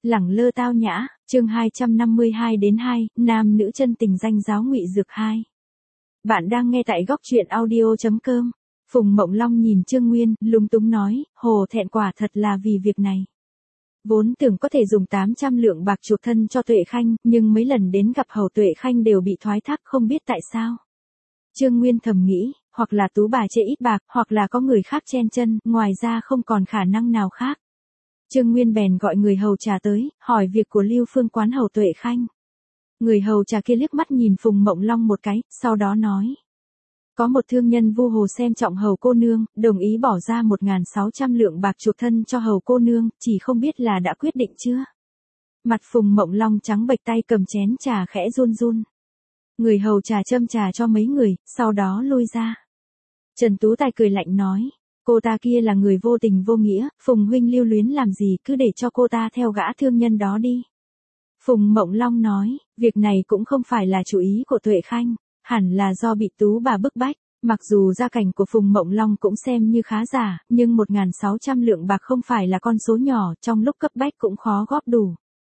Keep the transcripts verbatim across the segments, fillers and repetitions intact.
Lẳng lơ tao nhã, chương hai trăm năm mươi hai đến hai, nam nữ chân tình danh giáo Ngụy Dược hai. Bạn đang nghe tại góc truyện audio chấm com. Phùng Mộng Long nhìn Trương Nguyên, lúng túng nói, hồ thẹn quả thật là vì việc này. Vốn tưởng có thể dùng tám trăm lượng bạc chuộc thân cho Tuệ Khanh, nhưng mấy lần đến gặp hầu Tuệ Khanh đều bị thoái thác không biết tại sao. Trương Nguyên thầm nghĩ, hoặc là tú bà chê ít bạc, hoặc là có người khác chen chân, ngoài ra không còn khả năng nào khác. Trương Nguyên bèn gọi người hầu trà tới, hỏi việc của Lưu Phương quán hầu Tuệ Khanh. Người hầu trà kia liếc mắt nhìn Phùng Mộng Long một cái, sau đó nói. Có một thương nhân Vu Hồ xem trọng hầu cô nương, đồng ý bỏ ra một nghìn sáu trăm lượng bạc chuộc thân cho hầu cô nương, chỉ không biết là đã quyết định chưa. Mặt Phùng Mộng Long trắng bệch, tay cầm chén trà khẽ run run. Người hầu trà châm trà cho mấy người, sau đó lui ra. Trần Tú Tài cười lạnh nói. Cô ta kia là người vô tình vô nghĩa, Phùng huynh lưu luyến làm gì, cứ để cho cô ta theo gã thương nhân đó đi. Phùng Mộng Long nói, việc này cũng không phải là chủ ý của Tuệ Khanh, hẳn là do bị tú bà bức bách. Mặc dù gia cảnh của Phùng Mộng Long cũng xem như khá giả, nhưng một nghìn sáu trăm lượng bạc không phải là con số nhỏ, trong lúc cấp bách cũng khó góp đủ.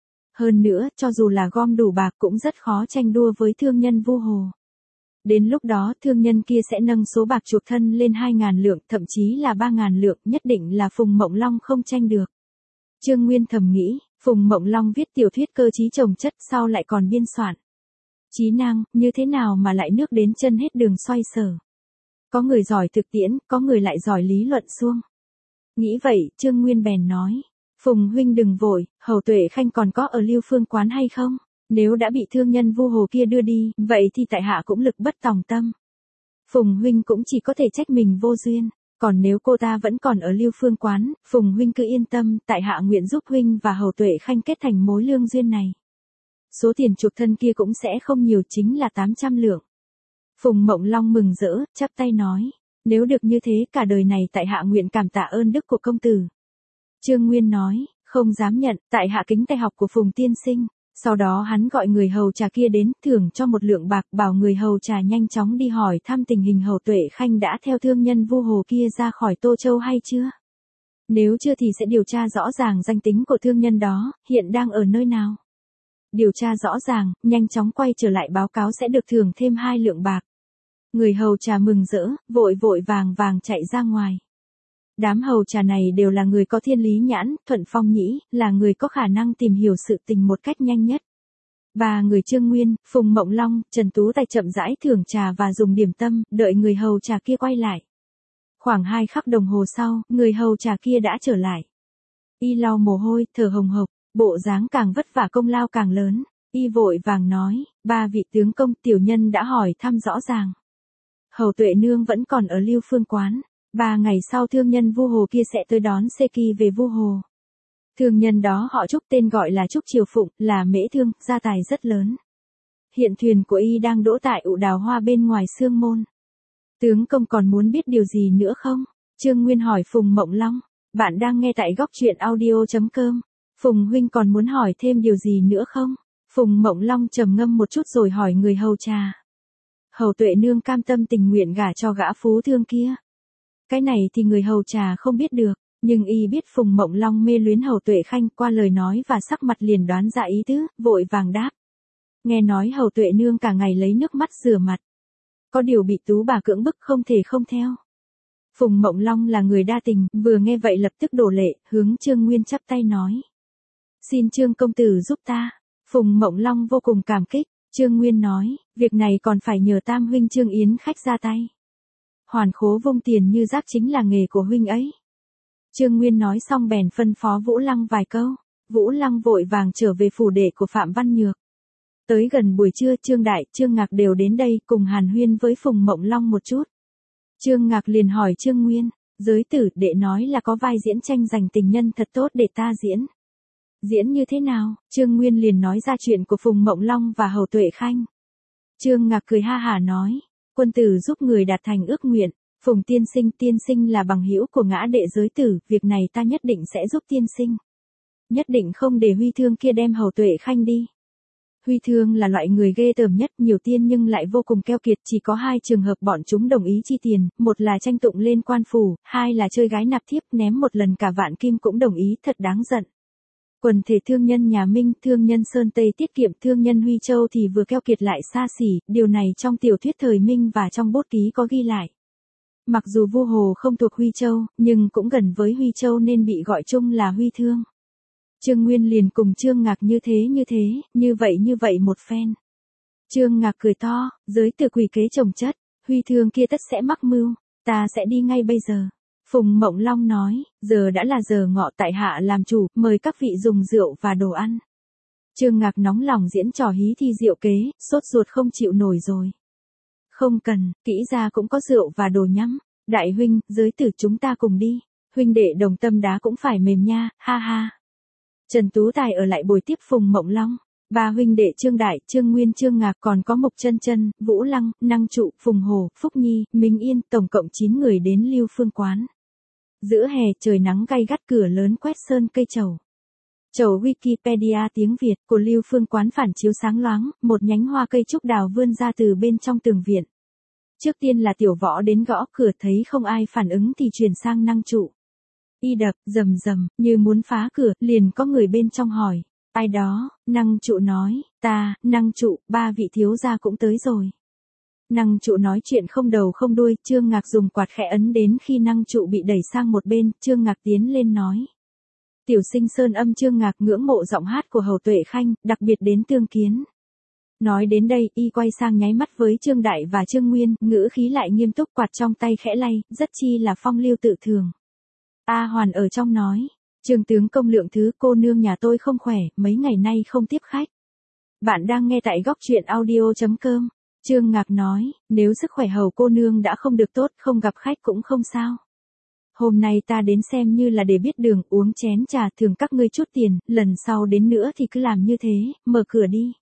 Hơn nữa, cho dù là gom đủ bạc cũng rất khó tranh đua với thương nhân Vu Hồ. Đến lúc đó thương nhân kia sẽ nâng số bạc chuộc thân lên hai nghìn lượng, thậm chí là ba nghìn lượng, nhất định là Phùng Mộng Long không tranh được. Trương Nguyên thầm nghĩ, Phùng Mộng Long viết tiểu thuyết cơ trí chồng chất, sau lại còn biên soạn. Chí năng, như thế nào mà lại nước đến chân hết đường xoay sở. Có người giỏi thực tiễn, có người lại giỏi lý luận suông. Nghĩ vậy, Trương Nguyên bèn nói, Phùng huynh đừng vội, hầu Tuệ Khanh còn có ở Lưu Phương quán hay không? Nếu đã bị thương nhân Vu Hồ kia đưa đi, vậy thì tại hạ cũng lực bất tòng tâm. Phùng huynh cũng chỉ có thể trách mình vô duyên, còn nếu cô ta vẫn còn ở Lưu Phương quán, Phùng huynh cứ yên tâm, tại hạ nguyện giúp huynh và hầu Tuệ Khanh kết thành mối lương duyên này. Số tiền chuộc thân kia cũng sẽ không nhiều, chính là tám trăm lượng. Phùng Mộng Long mừng rỡ, chắp tay nói, nếu được như thế cả đời này tại hạ nguyện cảm tạ ơn đức của công tử. Trương Nguyên nói, không dám nhận, tại hạ kính tài học của Phùng tiên sinh. Sau đó hắn gọi người hầu trà kia đến, thưởng cho một lượng bạc, bảo người hầu trà nhanh chóng đi hỏi thăm tình hình hầu Tuệ Khanh đã theo thương nhân Vu Hồ kia ra khỏi Tô Châu hay chưa. Nếu chưa thì sẽ điều tra rõ ràng danh tính của thương nhân đó, hiện đang ở nơi nào. Điều tra rõ ràng, nhanh chóng quay trở lại báo cáo sẽ được thưởng thêm hai lượng bạc. Người hầu trà mừng rỡ, vội vội vàng vàng chạy ra ngoài. Đám hầu trà này đều là người có thiên lý nhãn, Thuận Phong Nhĩ, là người có khả năng tìm hiểu sự tình một cách nhanh nhất. Ba người Trương Nguyên, Phùng Mộng Long, Trần Tú Tài chậm rãi thưởng trà và dùng điểm tâm, đợi người hầu trà kia quay lại. Khoảng hai khắc đồng hồ sau, người hầu trà kia đã trở lại. Y lau mồ hôi, thở hồng hộc, bộ dáng càng vất vả công lao càng lớn. Y vội vàng nói, ba vị tướng công, tiểu nhân đã hỏi thăm rõ ràng. Hầu Tuệ nương vẫn còn ở Lưu Phương quán. Ba ngày sau thương nhân Vu Hồ kia sẽ tới đón Sê Kỳ về Vu Hồ. Thương nhân đó họ Trúc, tên gọi là Trúc Triều Phụng, là mễ thương, gia tài rất lớn. Hiện thuyền của y đang đỗ tại ụ đào hoa bên ngoài Sương Môn. Tướng công còn muốn biết điều gì nữa không? Trương Nguyên hỏi Phùng Mộng Long. Bạn đang nghe tại góc truyện audio chấm com. Phùng huynh còn muốn hỏi thêm điều gì nữa không? Phùng Mộng Long trầm ngâm một chút rồi hỏi người hầu trà. Hầu Tuệ nương cam tâm tình nguyện gả cho gã phú thương kia. Cái này thì người hầu trà không biết được, nhưng y biết Phùng Mộng Long mê luyến hầu Tuệ Khanh, qua lời nói và sắc mặt liền đoán ra ý tứ, vội vàng đáp. Nghe nói hầu Tuệ nương cả ngày lấy nước mắt rửa mặt. Có điều bị tú bà cưỡng bức không thể không theo. Phùng Mộng Long là người đa tình, vừa nghe vậy lập tức đổ lệ, hướng Trương Nguyên chắp tay nói. Xin Trương công tử giúp ta. Phùng Mộng Long vô cùng cảm kích, Trương Nguyên nói, việc này còn phải nhờ tam huynh Trương Yến khách ra tay. Hoàn khố vung tiền như rác chính là nghề của huynh ấy. Trương Nguyên nói xong bèn phân phó Vũ Lăng vài câu. Vũ Lăng vội vàng trở về phủ đệ của Phạm Văn Nhược. Tới gần buổi trưa, Trương Đại, Trương Ngạc đều đến đây cùng hàn huyên với Phùng Mộng Long một chút. Trương Ngạc liền hỏi Trương Nguyên, giới tử đệ nói là có vai diễn tranh giành tình nhân thật tốt để ta diễn. Diễn như thế nào? Trương Nguyên liền nói ra chuyện của Phùng Mộng Long và hầu Tuệ Khanh. Trương Ngạc cười ha hả nói. Quân tử giúp người đạt thành ước nguyện, Phùng tiên sinh tiên sinh là bằng hữu của ngã đệ giới tử, việc này ta nhất định sẽ giúp tiên sinh. Nhất định không để Huy Thương kia đem hầu Tuệ Khanh đi. Huy Thương là loại người ghê tởm nhất, nhiều tiền nhưng lại vô cùng keo kiệt, chỉ có hai trường hợp bọn chúng đồng ý chi tiền, một là tranh tụng lên quan phủ, hai là chơi gái nạp thiếp, ném một lần cả vạn kim cũng đồng ý, thật đáng giận. Quần thể thương nhân nhà Minh, thương nhân Sơn Tây tiết kiệm, thương nhân Huy Châu thì vừa keo kiệt lại xa xỉ, điều này trong tiểu thuyết thời Minh và trong bút ký có ghi lại. Mặc dù Vu Hồ không thuộc Huy Châu, nhưng cũng gần với Huy Châu nên bị gọi chung là Huy Thương. Trương Nguyên liền cùng Trương Ngạc như thế như thế, như vậy như vậy một phen. Trương Ngạc cười to, giới từ quỷ kế chồng chất, Huy Thương kia tất sẽ mắc mưu, ta sẽ đi ngay bây giờ. Phùng Mộng Long nói, giờ đã là giờ ngọ, tại hạ làm chủ, mời các vị dùng rượu và đồ ăn. Trương Ngạc nóng lòng diễn trò hí thi rượu kế, sốt ruột không chịu nổi rồi. Không cần, kỹ ra cũng có rượu và đồ nhắm. Đại huynh, giới tử chúng ta cùng đi. Huynh đệ đồng tâm đá cũng phải mềm nha, ha ha. Trần Tú Tài ở lại bồi tiếp Phùng Mộng Long. Ba huynh đệ Trương Đại, Trương Nguyên, Trương Ngạc, còn có Mục Chân Chân, Vũ Lăng, Năng Trụ, Phùng Hồ, Phúc Nhi, Minh Yên, tổng cộng chín người đến Lưu Phương quán. Giữa hè trời nắng gay gắt, cửa lớn quét sơn cây trầu. Trầu Wikipedia tiếng Việt của Lưu Phương quán phản chiếu sáng loáng, một nhánh hoa cây trúc đào vươn ra từ bên trong tường viện. Trước tiên là Tiểu Võ đến gõ cửa, thấy không ai phản ứng thì chuyển sang Năng Trụ. Y đập, rầm rầm, như muốn phá cửa, liền có người bên trong hỏi, ai đó. Năng Trụ nói, ta, Năng Trụ, ba vị thiếu gia cũng tới rồi. Năng Trụ nói chuyện không đầu không đuôi, Trương Ngạc dùng quạt khẽ ấn đến khi Năng Trụ bị đẩy sang một bên, Trương Ngạc tiến lên nói. Tiểu sinh Sơn Âm Trương Ngạc ngưỡng mộ giọng hát của Hầu Tuệ Khanh, đặc biệt đến tương kiến. Nói đến đây, y quay sang nháy mắt với Trương Đại và Trương Nguyên, ngữ khí lại nghiêm túc, quạt trong tay khẽ lay, rất chi là phong lưu tự thường. A Hoàn ở trong nói, Trương tướng công lượng thứ, cô nương nhà tôi không khỏe, mấy ngày nay không tiếp khách. Bạn đang nghe tại góc truyện audio chấm com. Trương Ngạc nói, nếu sức khỏe Hầu cô nương đã không được tốt, không gặp khách cũng không sao. Hôm nay ta đến xem như là để biết đường, uống chén trà, thường các ngươi chút tiền, lần sau đến nữa thì cứ làm như thế, mở cửa đi.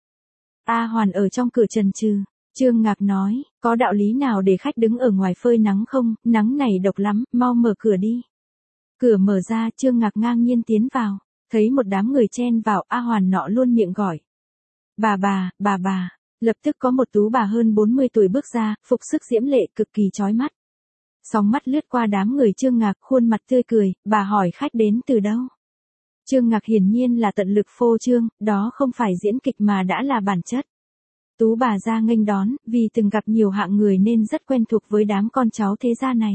A Hoàn ở trong cửa chần chừ. Trương Ngạc nói, có đạo lý nào để khách đứng ở ngoài phơi nắng không, nắng này độc lắm, mau mở cửa đi. Cửa mở ra, Trương Ngạc ngang nhiên tiến vào, thấy một đám người chen vào, A Hoàn nọ luôn miệng gọi. Bà bà, bà bà, lập tức có một tú bà hơn bốn mươi tuổi bước ra, phục sức diễm lệ cực kỳ chói mắt. Sóng mắt lướt qua đám người Trương Ngạc, khuôn mặt tươi cười, bà hỏi khách đến từ đâu. Trương Ngạc hiển nhiên là tận lực phô trương, đó không phải diễn kịch mà đã là bản chất. Tú bà ra nghênh đón, vì từng gặp nhiều hạng người nên rất quen thuộc với đám con cháu thế gia này.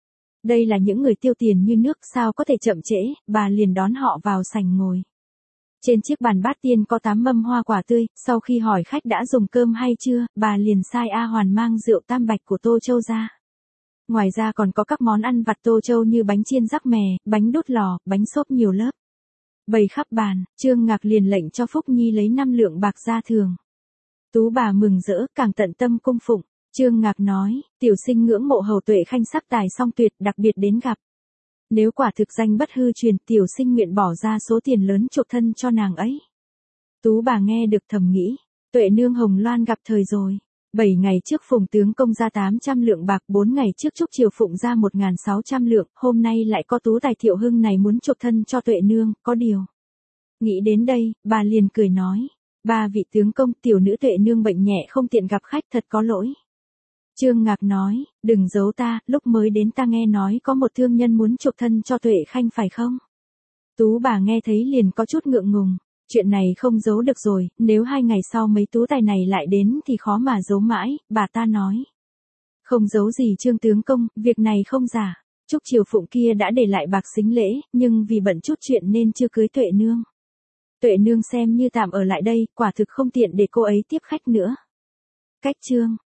Đây là những người tiêu tiền như nước, sao có thể chậm trễ, bà liền đón họ vào sảnh ngồi. Trên chiếc bàn bát tiên có tám mâm hoa quả tươi, sau khi hỏi khách đã dùng cơm hay chưa, bà liền sai A Hoàn mang rượu tam bạch của Tô Châu ra. Ngoài ra còn có các món ăn vặt Tô Châu như bánh chiên rắc mè, bánh đút lò, bánh xốp nhiều lớp. Bày khắp bàn, Trương Ngạc liền lệnh cho Phúc Nhi lấy năm lượng bạc ra thường. Tú bà mừng rỡ, càng tận tâm cung phụng. Trương Ngạc nói, tiểu sinh ngưỡng mộ Hầu Tuệ Khanh sắc tài song tuyệt, đặc biệt đến gặp. Nếu quả thực danh bất hư truyền, tiểu sinh nguyện bỏ ra số tiền lớn chuộc thân cho nàng ấy. Tú bà nghe được thầm nghĩ, Tuệ nương Hồng Loan gặp thời rồi. Bảy ngày trước Phùng tướng công ra tám trăm lượng bạc, bốn ngày trước Trúc Triều Phụng ra một nghìn sáu trăm lượng, hôm nay lại có Tú Tài Thiệu Hưng này muốn chuộc thân cho Tuệ nương, có điều. Nghĩ đến đây, bà liền cười nói, ba vị tướng công, tiểu nữ Tuệ nương bệnh nhẹ không tiện gặp khách, thật có lỗi. Trương Ngạc nói, đừng giấu ta, lúc mới đến ta nghe nói có một thương nhân muốn chuộc thân cho Tuệ Khanh phải không? Tú bà nghe thấy liền có chút ngượng ngùng, chuyện này không giấu được rồi, nếu hai ngày sau mấy tú tài này lại đến thì khó mà giấu mãi, bà ta nói. Không giấu gì Trương tướng công, việc này không giả. Trúc Triều Phụng kia đã để lại bạc sính lễ, nhưng vì bận chút chuyện nên chưa cưới Tuệ nương. Tuệ nương xem như tạm ở lại đây, quả thực không tiện để cô ấy tiếp khách nữa. Cách chương